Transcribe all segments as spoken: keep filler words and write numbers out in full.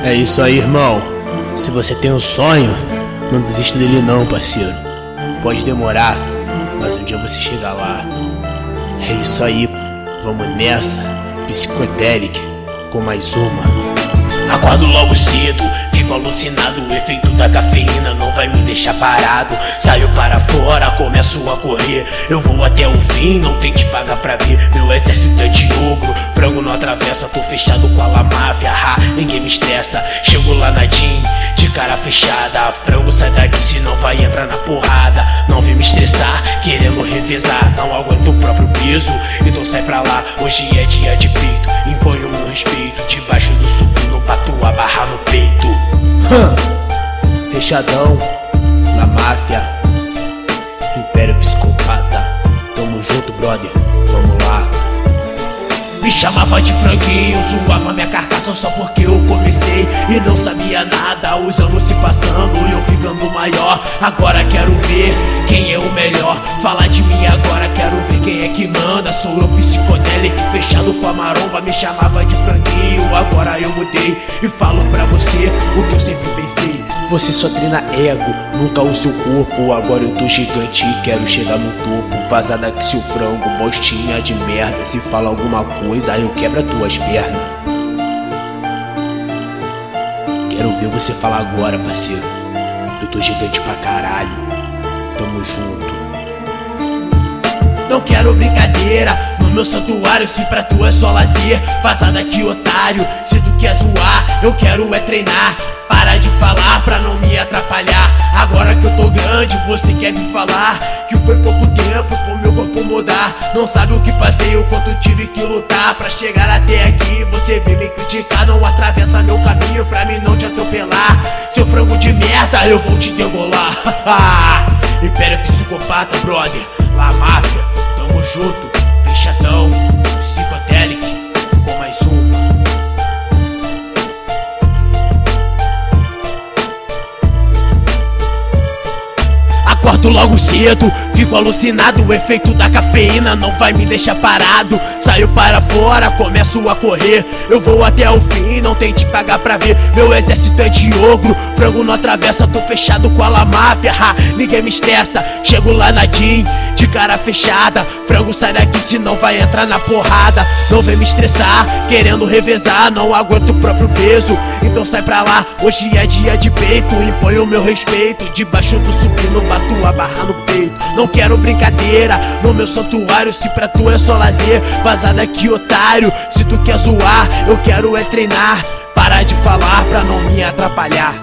É isso aí, irmão. Se você tem um sonho, não desista dele não, parceiro. Pode demorar, mas um dia você chega lá. É isso aí, vamos nessa. Psicodélica com mais uma. Acordo logo cedo, fico alucinado. O efeito da cafeína não vai me deixar parado. Saio para fora, começo a correr. Eu vou até o fim, não tente pagar pra ver. Meu exército é de ogro, frango não atravessa. Tô fechado com a La Máfia, ha, ninguém me estressa. Chego lá na Jean, de cara fechada. Frango sai daqui, senão vai entrar na porrada. Não vem me estressar, querendo revezar. Não aguento o próprio peso, então sai pra lá. Hoje é dia de peito, imponho meu respeito. Debaixo do supino, bato a barra no peito. Hum. Fechadão, La Máfia, Império Psicopata. Tamo junto, brother, vamos lá. Me chamava de franguinho, zoava minha carcaça só porque eu comecei e não sabia nada. Os anos se passando e eu ficando maior. Agora quero ver quem é o melhor. Fala de mim agora, quero ver quem é que manda. Sou eu psicodélico, fechado com a maromba. Me chamava de franguinho, agora eu mudei e falo pra você o que eu sempre pensei. Você só treina ego, nunca o seu corpo. Agora eu tô gigante e quero chegar no topo. Vaza daqui seu frango, bostinha de merda. Se fala alguma coisa, aí eu quebro as tuas pernas. Quero ver você falar agora, parceiro. Eu tô gigante pra caralho. Tamo junto. Não quero brincadeira no meu santuário, se pra tu é só lazer. Vaza daqui, otário, se tu quer zoar, eu quero é treinar. Para de falar pra não me atrapalhar. Agora que eu tô grande, você quer me falar que foi pouco tempo pro meu corpo mudar. Não sabe o que passei, o quanto tive que lutar pra chegar até aqui. Você vem me criticar, não atravessa meu caminho pra mim não te atropelar. Seu frango de merda, eu vou te degolar. Império Psicopata, brother, La Máfia, tamo junto, fechadão, psicodélico com mais uma. Acordo logo cedo, fico alucinado. O efeito da cafeína não vai me deixar parado. Saio para fora, começo a correr. Eu vou até o fim, não tente pagar pra ver. Meu exército é de ogro, frango não atravessa. Tô fechado com a La Máfia, ha, ninguém me estressa. Chego lá na Jean, de cara fechada. Frango sai daqui, senão vai entrar na porrada. Não vem me estressar, querendo revezar. Não aguento o próprio peso, então sai pra lá. Hoje é dia de peito, impõe o meu respeito. Debaixo do supino, bato a barra no peito. Não quero brincadeira no meu santuário, se pra tu é só lazer. Vaza daqui, otário, se tu quer zoar, eu quero é treinar. Para de falar pra não me atrapalhar.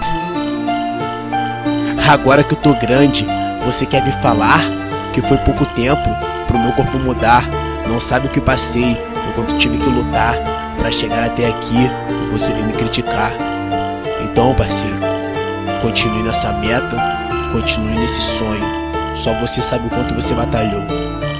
Agora que eu tô grande, você quer me falar que foi pouco tempo pro meu corpo mudar. Não sabe o que passei, o quanto tive que lutar pra chegar até aqui e você vem me criticar. Então, parceiro, continue nessa meta, continue nesse sonho. Só você sabe o quanto você batalhou.